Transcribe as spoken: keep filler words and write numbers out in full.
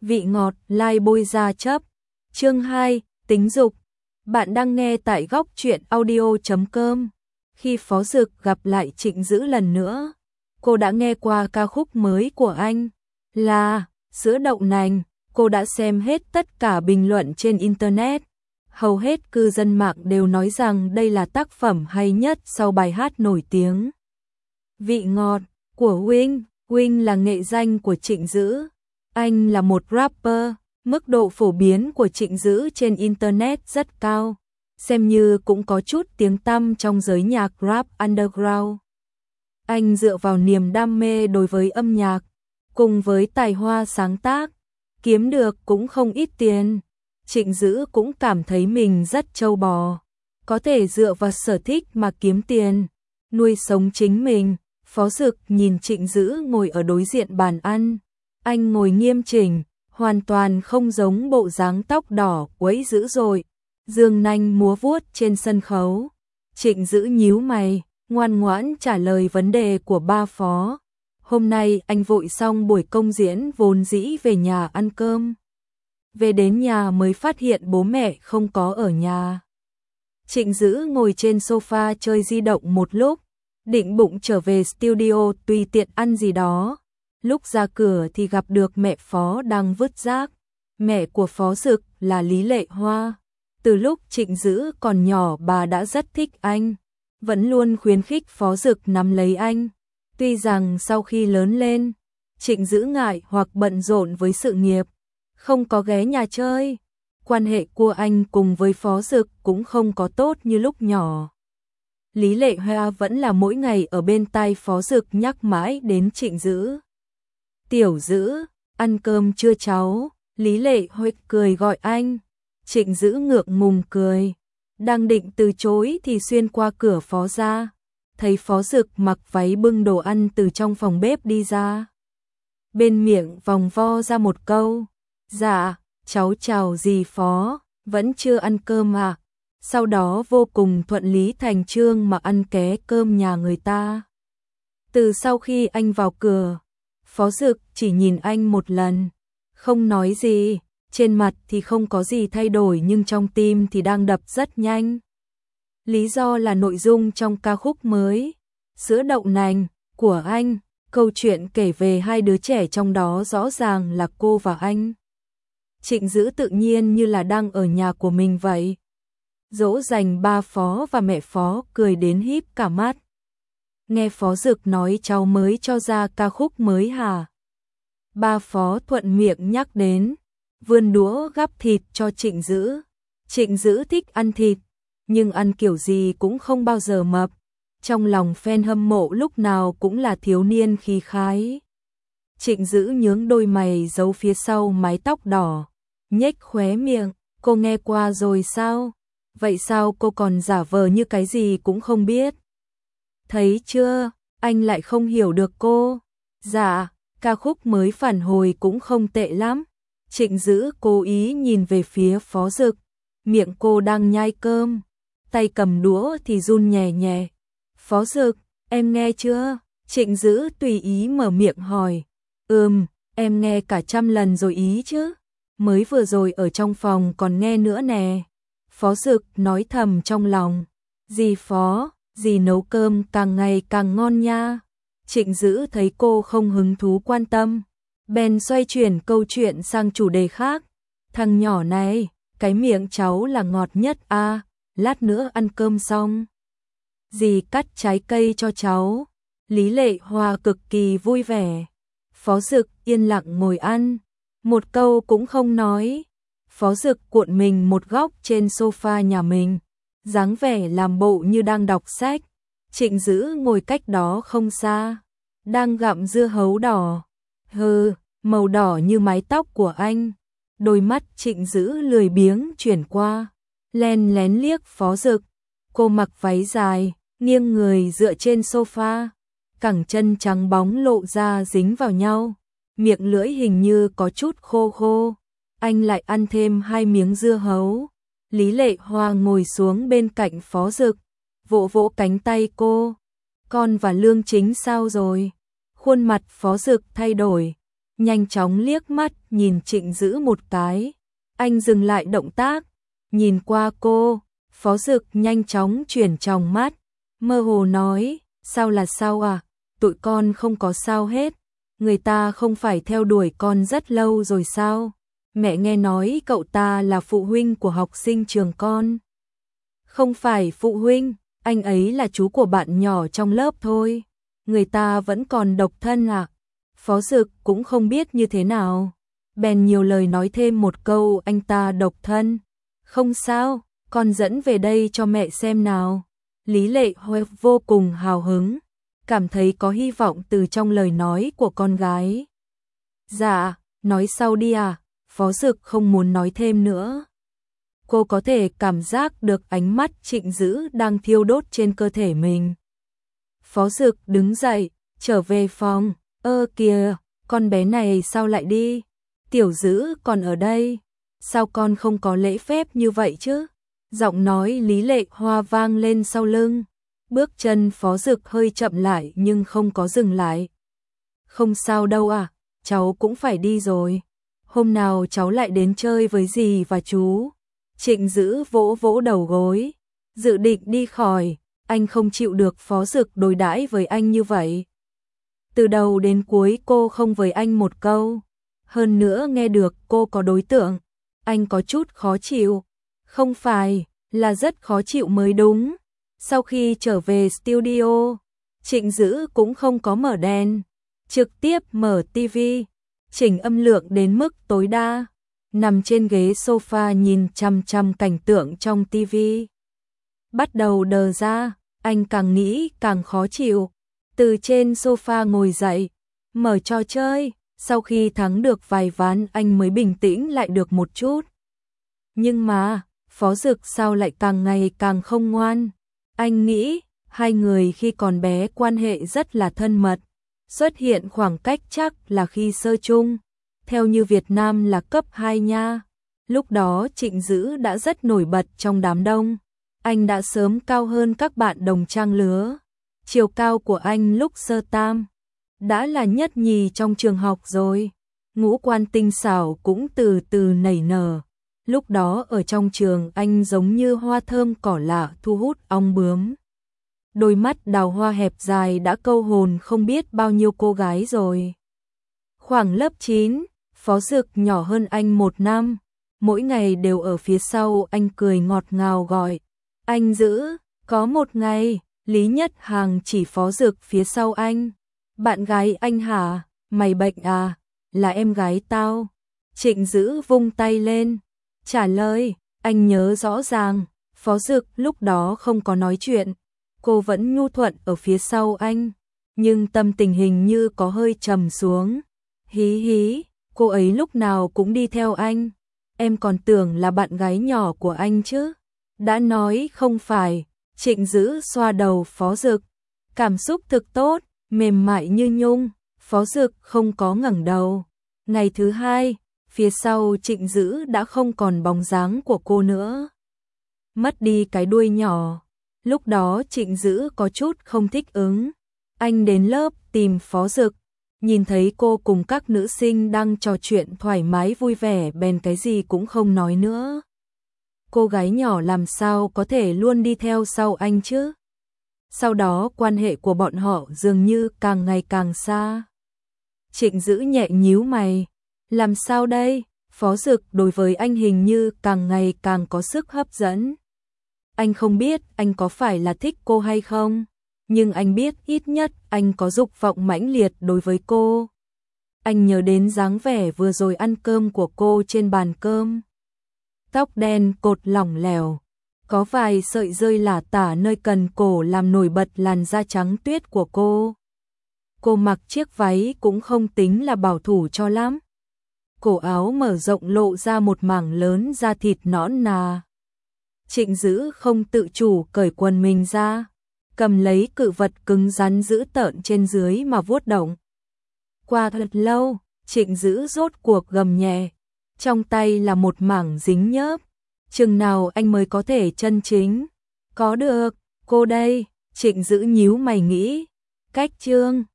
vị ngọt, lai bôi ra chấp. Chương hai, tính dục. Bạn đang nghe tại góc truyện audio chấm com. Khi Phó Dực gặp lại Trịnh Dữ lần nữa, cô đã nghe qua ca khúc mới của anh là Sữa đậu nành. Cô đã xem hết tất cả bình luận trên Internet. Hầu hết cư dân mạng đều nói rằng đây là tác phẩm hay nhất sau bài hát nổi tiếng Vị ngọt của Wing. Wing là nghệ danh của Trịnh Dữ. Anh là một rapper, mức độ phổ biến của Trịnh Dữ trên Internet rất cao, xem như cũng có chút tiếng tăm trong giới nhạc rap underground. Anh dựa vào niềm đam mê đối với âm nhạc, cùng với tài hoa sáng tác, kiếm được cũng không ít tiền. Trịnh Dữ cũng cảm thấy mình rất trâu bò, có thể dựa vào sở thích mà kiếm tiền, nuôi sống chính mình. Phó Dực nhìn Trịnh Dữ ngồi ở đối diện bàn ăn. Anh ngồi nghiêm chỉnh, hoàn toàn không giống bộ dáng tóc đỏ quẫy dữ dội, dương nanh múa vuốt trên sân khấu. Trịnh Dữ nhíu mày, ngoan ngoãn trả lời vấn đề của ba Phó. Hôm nay anh vội xong buổi công diễn vốn dĩ về nhà ăn cơm. Về đến nhà mới phát hiện bố mẹ không có ở nhà. Trịnh Dữ ngồi trên sofa chơi di động một lúc, định bụng trở về studio tùy tiện ăn gì đó. Lúc ra cửa thì gặp được mẹ Phó đang vứt rác. Mẹ của Phó Dực là Lý Lệ Hoa. Từ lúc Trịnh Dữ còn nhỏ bà đã rất thích anh, vẫn luôn khuyến khích Phó Dực nắm lấy anh. Tuy rằng sau khi lớn lên, Trịnh Dữ ngại hoặc bận rộn với sự nghiệp, không có ghé nhà chơi. Quan hệ của anh cùng với Phó Dực cũng không có tốt như lúc nhỏ. Lý Lệ Hoa vẫn là mỗi ngày ở bên tai Phó Dực nhắc mãi đến Trịnh Dữ. Tiểu Dữ, ăn cơm chưa cháu? Lý Lệ Hoa cười gọi anh. Trịnh Dữ ngượng ngùng cười, đang định từ chối thì xuyên qua cửa Phó ra, thấy Phó Dực mặc váy bưng đồ ăn từ trong phòng bếp đi ra. Bên miệng vòng vo ra một câu, dạ, cháu chào dì Phó, vẫn chưa ăn cơm à? Sau đó vô cùng thuận lý thành chương mà ăn ké cơm nhà người ta. Từ sau khi anh vào cửa, Phó Dực chỉ nhìn anh một lần, không nói gì, trên mặt thì không có gì thay đổi nhưng trong tim thì đang đập rất nhanh. Lý do là nội dung trong ca khúc mới, Sữa đậu nành, của anh, câu chuyện kể về hai đứa trẻ trong đó rõ ràng là cô và anh. Trịnh Dữ tự nhiên như là đang ở nhà của mình vậy. Dỗ dành ba Phó và mẹ Phó cười đến híp cả mắt. Nghe Phó Dực nói cháu mới cho ra ca khúc mới hả? Ba Phó thuận miệng nhắc đến, vươn đũa gắp thịt cho Trịnh Dữ. Trịnh Dữ thích ăn thịt, nhưng ăn kiểu gì cũng không bao giờ mập. Trong lòng fan hâm mộ lúc nào cũng là thiếu niên khí khái. Trịnh Dữ nhướng đôi mày giấu phía sau mái tóc đỏ, nhếch khóe miệng, cô nghe qua rồi sao? Vậy sao cô còn giả vờ như cái gì cũng không biết? Thấy chưa, anh lại không hiểu được cô. Dạ, ca khúc mới phản hồi cũng không tệ lắm. Trịnh Dữ cố ý nhìn về phía Phó Dực, miệng cô đang nhai cơm, tay cầm đũa thì run nhẹ nhẹ. Phó Dực, em nghe chưa? Trịnh Dữ tùy ý mở miệng hỏi. Ừm, em nghe cả trăm lần rồi ý chứ. Mới vừa rồi ở trong phòng còn nghe nữa nè. Phó Dực nói thầm trong lòng. Dì Phó, dì nấu cơm càng ngày càng ngon nha. Trịnh Dữ thấy cô không hứng thú quan tâm, bèn xoay chuyển câu chuyện sang chủ đề khác. Thằng nhỏ này, cái miệng cháu là ngọt nhất à, lát nữa ăn cơm xong, dì cắt trái cây cho cháu. Lý Lệ Hoa cực kỳ vui vẻ. Phó Dực yên lặng ngồi ăn, một câu cũng không nói. Phó Dực cuộn mình một góc trên sofa nhà mình, dáng vẻ làm bộ như đang đọc sách. Trịnh Dữ ngồi cách đó không xa, đang gặm dưa hấu đỏ. Hừ, màu đỏ như mái tóc của anh. Đôi mắt Trịnh Dữ lười biếng chuyển qua, len lén liếc Phó Dực. Cô mặc váy dài, nghiêng người dựa trên sofa, cẳng chân trắng bóng lộ ra dính vào nhau, miệng lưỡi hình như có chút khô khô. Anh lại ăn thêm hai miếng dưa hấu. Lý Lệ Hoa ngồi xuống bên cạnh Phó Dực, vỗ vỗ cánh tay cô. Con và Lương Chính sao rồi? Khuôn mặt Phó Dực thay đổi, nhanh chóng liếc mắt nhìn Trịnh Dữ một cái. Anh dừng lại động tác, nhìn qua cô, Phó Dực nhanh chóng chuyển tròng mắt, mơ hồ nói, sao là sao à, tụi con không có sao hết, người ta không phải theo đuổi con rất lâu rồi sao? Mẹ nghe nói cậu ta là phụ huynh của học sinh trường con. Không phải phụ huynh, anh ấy là chú của bạn nhỏ trong lớp thôi. Người ta vẫn còn độc thân à? Phó Dực cũng không biết như thế nào. Bèn nhiều lời nói thêm một câu anh ta độc thân. Không sao, con dẫn về đây cho mẹ xem nào. Lý Lệ Huệ vô cùng hào hứng, cảm thấy có hy vọng từ trong lời nói của con gái. Dạ, nói sau đi à, Phó Dực không muốn nói thêm nữa. Cô có thể cảm giác được ánh mắt Trịnh Dữ đang thiêu đốt trên cơ thể mình. Phó Dực đứng dậy, trở về phòng, ơ kìa, con bé này sao lại đi? Tiểu Dữ còn ở đây, sao con không có lễ phép như vậy chứ? Giọng nói Lý Lệ Hoa vang lên sau lưng, bước chân Phó Dực hơi chậm lại nhưng không có dừng lại. Không sao đâu à, cháu cũng phải đi rồi. Hôm nào cháu lại đến chơi với dì và chú. Trịnh Dữ vỗ vỗ đầu gối, dự định đi khỏi, anh không chịu được Phó Dực đối đãi với anh như vậy. Từ đầu đến cuối cô không với anh một câu, hơn nữa nghe được cô có đối tượng, anh có chút khó chịu. Không phải, là rất khó chịu mới đúng. Sau khi trở về studio, Trịnh Dữ cũng không có mở đèn, trực tiếp mở tivi, chỉnh âm lượng đến mức tối đa, nằm trên ghế sofa nhìn chằm chằm cảnh tượng trong tivi. Bắt đầu đờ ra, anh càng nghĩ càng khó chịu, từ trên sofa ngồi dậy, mở trò chơi, sau khi thắng được vài ván anh mới bình tĩnh lại được một chút. Nhưng mà, Phó Dực sao lại càng ngày càng không ngoan? Anh nghĩ, hai người khi còn bé quan hệ rất là thân mật, xuất hiện khoảng cách chắc là khi sơ chung, theo như Việt Nam là cấp hai nha. Lúc đó Trịnh Dữ đã rất nổi bật trong đám đông, anh đã sớm cao hơn các bạn đồng trang lứa. Chiều cao của anh lúc sơ tam đã là nhất nhì trong trường học rồi, ngũ quan tinh xảo cũng từ từ nảy nở. Lúc đó ở trong trường anh giống như hoa thơm cỏ lạ thu hút ong bướm. Đôi mắt đào hoa hẹp dài đã câu hồn không biết bao nhiêu cô gái rồi. Khoảng lớp chín, Phó Dực nhỏ hơn anh một năm, mỗi ngày đều ở phía sau anh cười ngọt ngào gọi. Anh Dữ, có một ngày, Lý Nhất Hàng chỉ Phó Dực phía sau anh. Bạn gái anh hả? Mày bệnh à? Là em gái tao. Trịnh Dữ vung tay lên, trả lời, anh nhớ rõ ràng, Phó Dực lúc đó không có nói chuyện, cô vẫn nhu thuận ở phía sau anh, nhưng tâm tình hình như có hơi trầm xuống. Hí hí, cô ấy lúc nào cũng đi theo anh, em còn tưởng là bạn gái nhỏ của anh chứ. Đã nói không phải, Trịnh Dữ xoa đầu Phó Dực, cảm xúc thực tốt, mềm mại như nhung. Phó Dực không có ngẩng đầu. Ngày thứ hai, phía sau Trịnh Dữ đã không còn bóng dáng của cô nữa, mất đi cái đuôi nhỏ. Lúc đó Trịnh Dữ có chút không thích ứng. Anh đến lớp tìm Phó Dực, nhìn thấy cô cùng các nữ sinh đang trò chuyện thoải mái vui vẻ bèn cái gì cũng không nói nữa. Cô gái nhỏ làm sao có thể luôn đi theo sau anh chứ? Sau đó quan hệ của bọn họ dường như càng ngày càng xa. Trịnh Dữ nhẹ nhíu mày, làm sao đây? Phó Dực đối với anh hình như càng ngày càng có sức hấp dẫn. Anh không biết anh có phải là thích cô hay không, nhưng anh biết ít nhất anh có dục vọng mãnh liệt đối với cô. Anh nhớ đến dáng vẻ vừa rồi ăn cơm của cô trên bàn cơm. Tóc đen cột lỏng lẻo, có vài sợi rơi lả tả nơi cần cổ làm nổi bật làn da trắng tuyết của cô. Cô mặc chiếc váy cũng không tính là bảo thủ cho lắm. Cổ áo mở rộng lộ ra một mảng lớn da thịt nõn nà. Trịnh Dữ không tự chủ cởi quần mình ra, cầm lấy cự vật cứng rắn dữ tợn trên dưới mà vuốt động. Qua thật lâu, Trịnh Dữ rốt cuộc gầm nhẹ, trong tay là một mảng dính nhớp. Chừng nào anh mới có thể chân chính? Có được, cô đây. Trịnh Dữ nhíu mày nghĩ, cách chương